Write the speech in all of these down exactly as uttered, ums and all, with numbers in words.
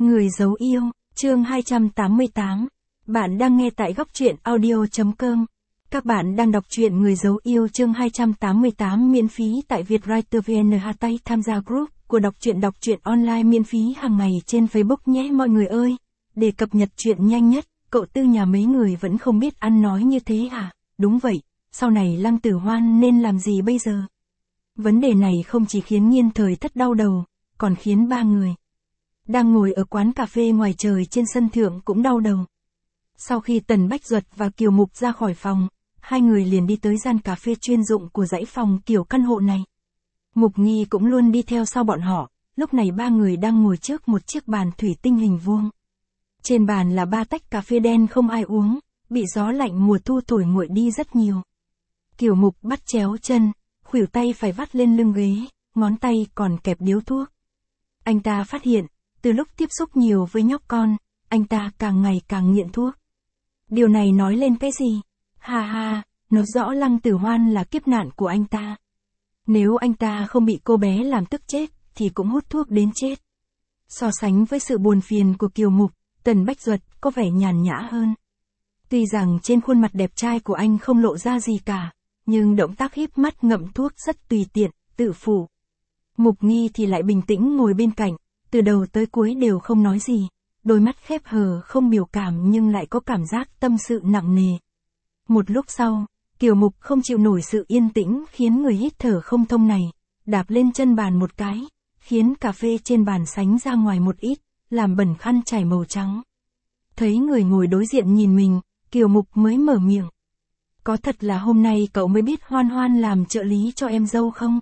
Người giấu yêu, chương hai trăm tám mươi tám. Bạn đang nghe tại góc truyện audio.com. Các bạn đang đọc truyện Người giấu yêu chương hai trăm tám mươi tám miễn phí tại Vietwriter vê en. Hashtag tham gia group của đọc truyện đọc truyện online miễn phí hàng ngày trên Facebook nhé mọi người ơi. Để cập nhật truyện nhanh nhất, cậu Tư nhà mấy người vẫn không biết ăn nói như thế à? Đúng vậy, sau này Lăng Tử Hoan nên làm gì bây giờ? Vấn đề này không chỉ khiến Nghiên Thời Thất đau đầu, còn khiến ba người đang ngồi ở quán cà phê ngoài trời trên sân thượng cũng đau đầu. Sau khi Tần Bách Duật và Kiều Mục ra khỏi phòng, hai người liền đi tới gian cà phê chuyên dụng của dãy phòng kiểu căn hộ này. Mục Nghi cũng luôn đi theo sau bọn họ, lúc này ba người đang ngồi trước một chiếc bàn thủy tinh hình vuông. Trên bàn là ba tách cà phê đen không ai uống, bị gió lạnh mùa thu thổi nguội đi rất nhiều. Kiều Mục bắt chéo chân, khuỷu tay phải vắt lên lưng ghế, ngón tay còn kẹp điếu thuốc. Anh ta phát hiện, từ lúc tiếp xúc nhiều với nhóc con, anh ta càng ngày càng nghiện thuốc. Điều này nói lên cái gì? Ha ha, nó rõ Lăng Tử Hoan là kiếp nạn của anh ta. Nếu anh ta không bị cô bé làm tức chết, thì cũng hút thuốc đến chết. So sánh với sự buồn phiền của Kiều Mục, Tần Bách Duật có vẻ nhàn nhã hơn. Tuy rằng trên khuôn mặt đẹp trai của anh không lộ ra gì cả, nhưng động tác híp mắt ngậm thuốc rất tùy tiện, tự phụ. Mục Nghi thì lại bình tĩnh ngồi bên cạnh, từ đầu tới cuối đều không nói gì, đôi mắt khép hờ không biểu cảm nhưng lại có cảm giác tâm sự nặng nề. Một lúc sau, Kiều Mục không chịu nổi sự yên tĩnh khiến người hít thở không thông này, đạp lên chân bàn một cái, khiến cà phê trên bàn sánh ra ngoài một ít, làm bẩn khăn trải màu trắng. Thấy người ngồi đối diện nhìn mình, Kiều Mục mới mở miệng. Có thật là hôm nay cậu mới biết Hoan Hoan làm trợ lý cho em dâu không?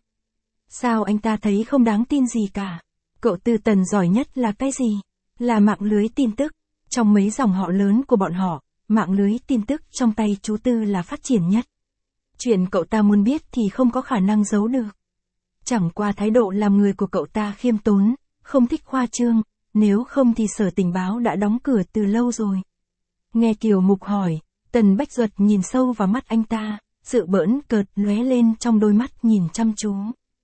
Sao anh ta thấy không đáng tin gì cả? Cậu Tư Tần giỏi nhất là cái gì? Là mạng lưới tin tức. Trong mấy dòng họ lớn của bọn họ, mạng lưới tin tức trong tay chú Tư là phát triển nhất. Chuyện cậu ta muốn biết thì không có khả năng giấu được. Chẳng qua thái độ làm người của cậu ta khiêm tốn, không thích khoa trương, nếu không thì sở tình báo đã đóng cửa từ lâu rồi. Nghe Kiều Mục hỏi, Tần Bách Duật nhìn sâu vào mắt anh ta, sự bỡn cợt lóe lên trong đôi mắt nhìn chăm chú.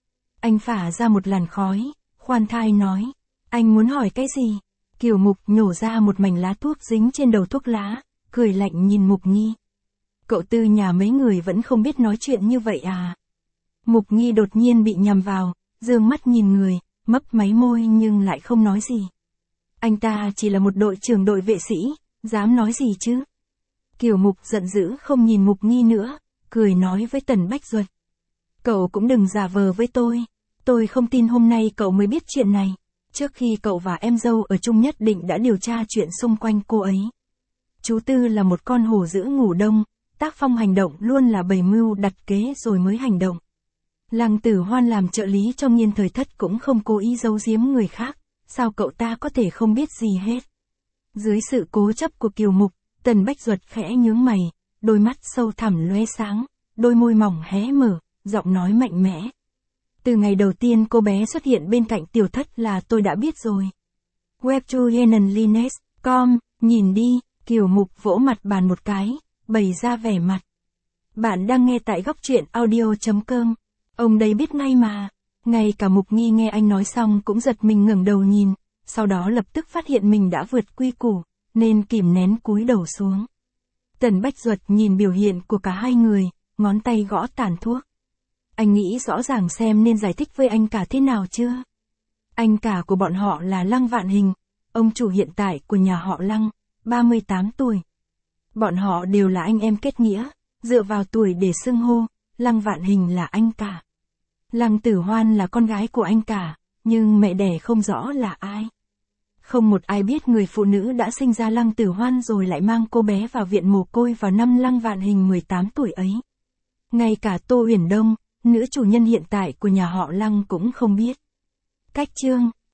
Anh phả ra một làn khói, khoan thai nói, anh muốn hỏi cái gì? Kiều Mục nhổ ra một mảnh lá thuốc dính trên đầu thuốc lá, cười lạnh nhìn Mục Nghi. Cậu Tư nhà mấy người vẫn không biết nói chuyện như vậy à? Mục Nghi đột nhiên bị nhằm vào, dương mắt nhìn người, mấp máy môi nhưng lại không nói gì. Anh ta chỉ là một đội trưởng đội vệ sĩ, dám nói gì chứ? Kiều Mục giận dữ không nhìn Mục Nghi nữa, cười nói với Tần Bách Duật. Cậu cũng đừng giả vờ với tôi, tôi không tin hôm nay cậu mới biết chuyện này. Trước khi cậu và em dâu ở chung nhất định đã điều tra chuyện xung quanh cô ấy. Chú Tư là một con hổ dữ ngủ đông, tác phong hành động luôn là bày mưu đặt kế rồi mới hành động. Lăng Tử Hoan làm trợ lý cho Nghiên Thời Thất cũng không cố ý giấu giếm người khác, sao cậu ta có thể không biết gì hết? Dưới sự cố chấp của Kiều Mục, Tần Bách Duật khẽ nhướng mày, đôi mắt sâu thẳm lóe sáng, đôi môi mỏng hé mở, giọng nói mạnh mẽ. Từ ngày đầu tiên cô bé xuất hiện bên cạnh Tiểu Thất là tôi đã biết rồi. web to henanliness chấm com, nhìn đi, Kiều Mục vỗ mặt bàn một cái, bày ra vẻ mặt. Bạn đang nghe tại góc truyện audio.com. Ông đây biết ngay mà. Ngay cả Mục Nghi nghe anh nói xong cũng giật mình ngẩng đầu nhìn, sau đó lập tức phát hiện mình đã vượt quy củ, nên kìm nén cúi đầu xuống. Tần Bách Duật nhìn biểu hiện của cả hai người, ngón tay gõ tàn thuốc. Anh nghĩ rõ ràng xem nên giải thích với anh cả thế nào chưa? Anh cả của bọn họ là Lăng Vạn Hình, ông chủ hiện tại của nhà họ Lăng, ba mươi tám tuổi. Bọn họ đều là anh em kết nghĩa, dựa vào tuổi để xưng hô, Lăng Vạn Hình là anh cả. Lăng Tử Hoan là con gái của anh cả, nhưng mẹ đẻ không rõ là ai. Không một ai biết người phụ nữ đã sinh ra Lăng Tử Hoan rồi lại mang cô bé vào viện mồ côi vào năm Lăng Vạn Hình mười tám tuổi ấy. Ngay cả Tô Uyển Đông, nữ chủ nhân hiện tại của nhà họ Lăng cũng không biết. Cách chương